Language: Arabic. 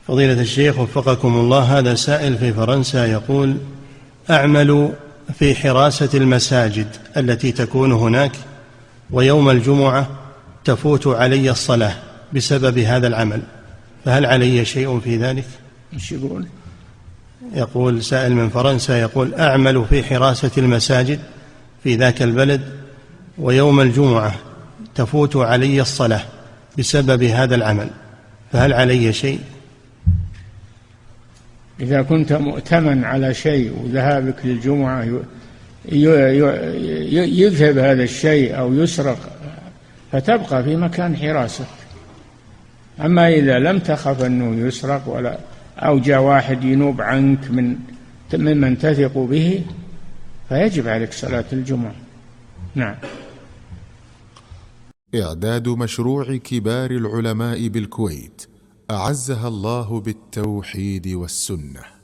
فضيلة الشيخ وفقكم الله، هذا سائل في فرنسا يقول: أعمل في حراسة المساجد التي تكون هناك، ويوم الجمعة تفوت علي الصلاة بسبب هذا العمل، فهل علي شيء في ذلك؟ ايش يقول؟ يقول سائل من فرنسا يقول: أعمل في حراسة المساجد في ذاك البلد، ويوم الجمعة تفوت علي الصلاة بسبب هذا العمل، فهل علي شيء؟ إذا كنت مؤتمن على شيء وذهابك للجمعة يذهب هذا الشيء أو يسرق، فتبقى في مكان حراستك. أما إذا لم تخف أنه يسرق ولا أو جاء واحد ينوب عنك ممن تثق به، فيجب عليك صلاة الجمعة. نعم. إعداد مشروع كبار العلماء بالكويت أعزها الله بالتوحيد والسنة.